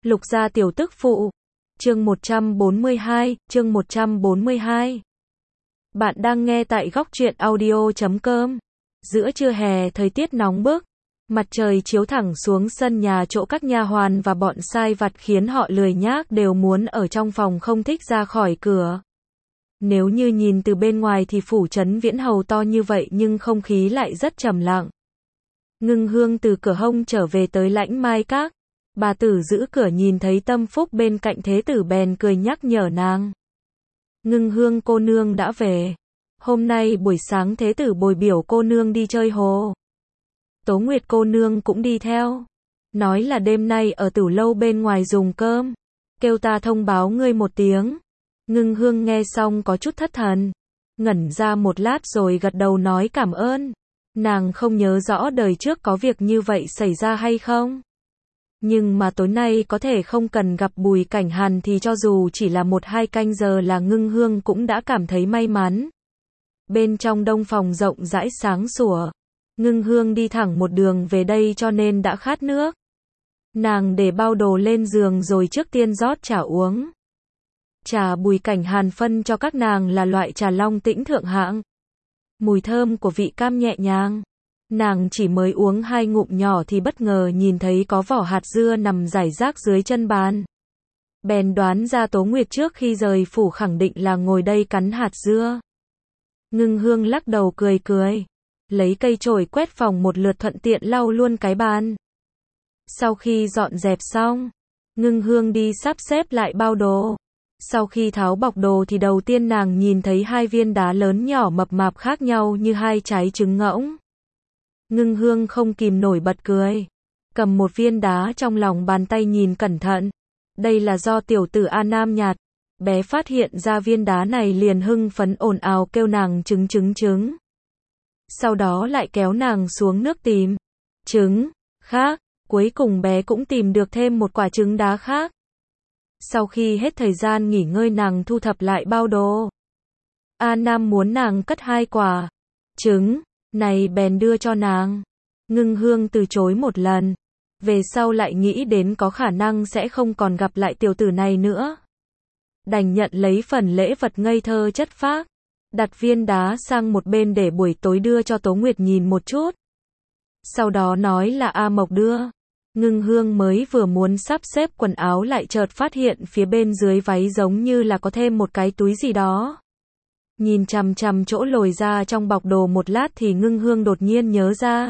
Lục gia tiểu tức phụ. Chương 142. Bạn đang nghe tại góc truyện audio.com. Giữa trưa hè thời tiết nóng bức, mặt trời chiếu thẳng xuống sân nhà chỗ các nha hoàn và bọn sai vặt khiến họ lười nhác đều muốn ở trong phòng không thích ra khỏi cửa. Nếu như nhìn từ bên ngoài thì phủ trấn Viễn Hầu to như vậy nhưng không khí lại rất trầm lặng. Ngưng Hương từ cửa hông trở về tới Lãnh Mai Các. Bà tử giữ cửa nhìn thấy Tâm Phúc bên cạnh thế tử bèn cười nhắc nhở nàng. Ngưng Hương cô nương đã về. Hôm nay buổi sáng thế tử bồi biểu cô nương đi chơi hồ. Tố Nguyệt cô nương cũng đi theo. Nói là đêm nay ở Tửu lâu bên ngoài dùng cơm. Kêu ta thông báo ngươi một tiếng. Ngưng Hương nghe xong có chút thất thần. Ngẩn ra một lát rồi gật đầu nói cảm ơn. Nàng không nhớ rõ đời trước có việc như vậy xảy ra hay không. Nhưng mà tối nay có thể không cần gặp Bùi Cảnh Hàn thì cho dù chỉ là 1-2 canh giờ là Ngưng Hương cũng đã cảm thấy may mắn. Bên trong đông phòng rộng rãi sáng sủa. Ngưng Hương đi thẳng một đường về đây cho nên đã khát nước. Nàng để bao đồ lên giường rồi trước tiên rót trà uống. Trà Bùi Cảnh Hàn phân cho các nàng là loại trà long tĩnh thượng hạng. Mùi thơm của vị cam nhẹ nhàng. Nàng chỉ mới uống 2 ngụm nhỏ thì bất ngờ nhìn thấy có vỏ hạt dưa nằm rải rác dưới chân bàn. Bèn đoán ra Tố Nguyệt trước khi rời phủ khẳng định là ngồi đây cắn hạt dưa. Ngưng Hương lắc đầu cười cười. Lấy cây chổi quét phòng một lượt thuận tiện lau luôn cái bàn. Sau khi dọn dẹp xong, Ngưng Hương đi sắp xếp lại bao đồ. Sau khi tháo bọc đồ thì đầu tiên nàng nhìn thấy 2 viên đá lớn nhỏ mập mạp khác nhau như 2 trái trứng ngỗng. Ngưng Hương không kìm nổi bật cười. Cầm một viên đá trong lòng bàn tay nhìn cẩn thận. Đây là do tiểu tử A Nam nhặt. Bé phát hiện ra viên đá này liền hưng phấn ồn ào kêu nàng trứng. Sau đó lại kéo nàng xuống nước tìm trứng khác. Cuối cùng bé cũng tìm được thêm một quả trứng đá khác. Sau khi hết thời gian nghỉ ngơi nàng thu thập lại bao đồ. A Nam muốn nàng cất 2 quả trứng này bèn đưa cho nàng. Ngưng Hương từ chối một lần. Về sau lại nghĩ đến có khả năng sẽ không còn gặp lại tiểu tử này nữa. Đành nhận lấy phần lễ vật ngây thơ chất phác. Đặt viên đá sang một bên để buổi tối đưa cho Tố Nguyệt nhìn một chút. Sau đó nói là A Mộc đưa. Ngưng Hương mới vừa muốn sắp xếp quần áo lại chợt phát hiện phía bên dưới váy giống như là có thêm một cái túi gì đó. Nhìn chằm chằm chỗ lồi ra trong bọc đồ một lát thì Ngưng Hương đột nhiên nhớ ra.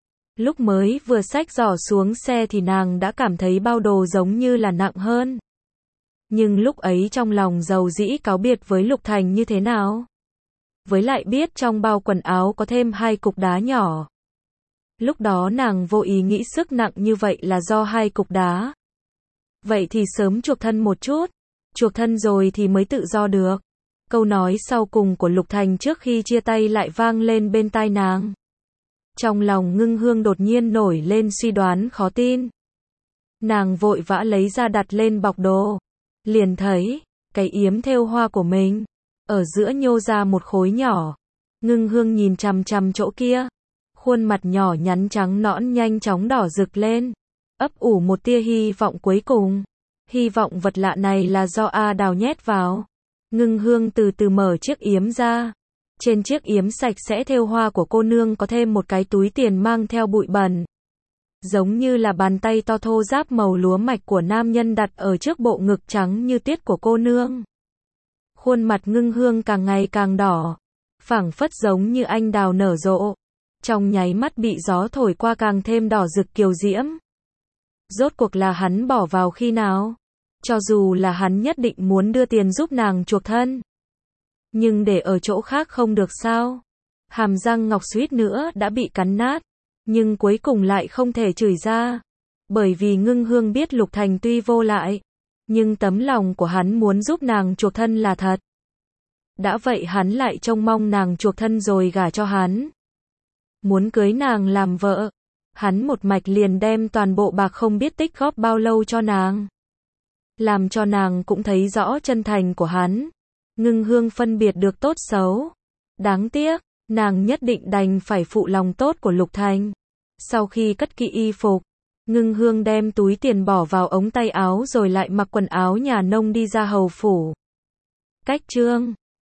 Lúc mới vừa xách giỏ xuống xe thì nàng đã cảm thấy bao đồ giống như là nặng hơn. Nhưng lúc ấy trong lòng dầu dĩ cáo biệt với Lục Thành như thế nào? Với lại biết trong bao quần áo có thêm 2 cục đá nhỏ. Lúc đó nàng vô ý nghĩ sức nặng như vậy là do 2 cục đá. Vậy thì sớm chuộc thân một chút. Chuộc thân rồi thì mới tự do được. Câu nói sau cùng của Lục Thành trước khi chia tay lại vang lên bên tai nàng. Trong lòng Ngưng Hương đột nhiên nổi lên suy đoán khó tin. Nàng vội vã lấy ra đặt lên bọc đồ. Liền thấy cái yếm thêu hoa của mình ở giữa nhô ra một khối nhỏ. Ngưng Hương nhìn chằm chằm chỗ kia. Khuôn mặt nhỏ nhắn trắng nõn nhanh chóng đỏ rực lên. Ấp ủ một tia hy vọng cuối cùng. Hy vọng vật lạ này là do A Đào nhét vào. Ngưng Hương từ từ mở chiếc yếm ra. Trên chiếc yếm sạch sẽ thêu hoa của cô nương có thêm một cái túi tiền mang theo bụi bẩn. Giống như là bàn tay to thô ráp màu lúa mạch của nam nhân đặt ở trước bộ ngực trắng như tiết của cô nương. Khuôn mặt Ngưng Hương càng ngày càng đỏ. Phảng phất giống như anh đào nở rộ. Trong nháy mắt bị gió thổi qua càng thêm đỏ rực kiều diễm. Rốt cuộc là hắn bỏ vào khi nào? Cho dù là hắn nhất định muốn đưa tiền giúp nàng chuộc thân. Nhưng để ở chỗ khác không được sao? Hàm răng ngọc suýt nữa đã bị cắn nát. Nhưng cuối cùng lại không thể chửi ra. Bởi vì Ngưng Hương biết Lục Thành tuy vô lại. Nhưng tấm lòng của hắn muốn giúp nàng chuộc thân là thật. Đã vậy hắn lại trông mong nàng chuộc thân rồi gả cho hắn. Muốn cưới nàng làm vợ. Hắn một mạch liền đem toàn bộ bạc không biết tích góp bao lâu cho nàng. Làm cho nàng cũng thấy rõ chân thành của hắn. Ngưng Hương phân biệt được tốt xấu. Đáng tiếc, nàng nhất định đành phải phụ lòng tốt của Lục Thành. Sau khi cất kỹ y phục, Ngưng Hương đem túi tiền bỏ vào ống tay áo rồi lại mặc quần áo nhà nông đi ra hầu phủ. Cách chương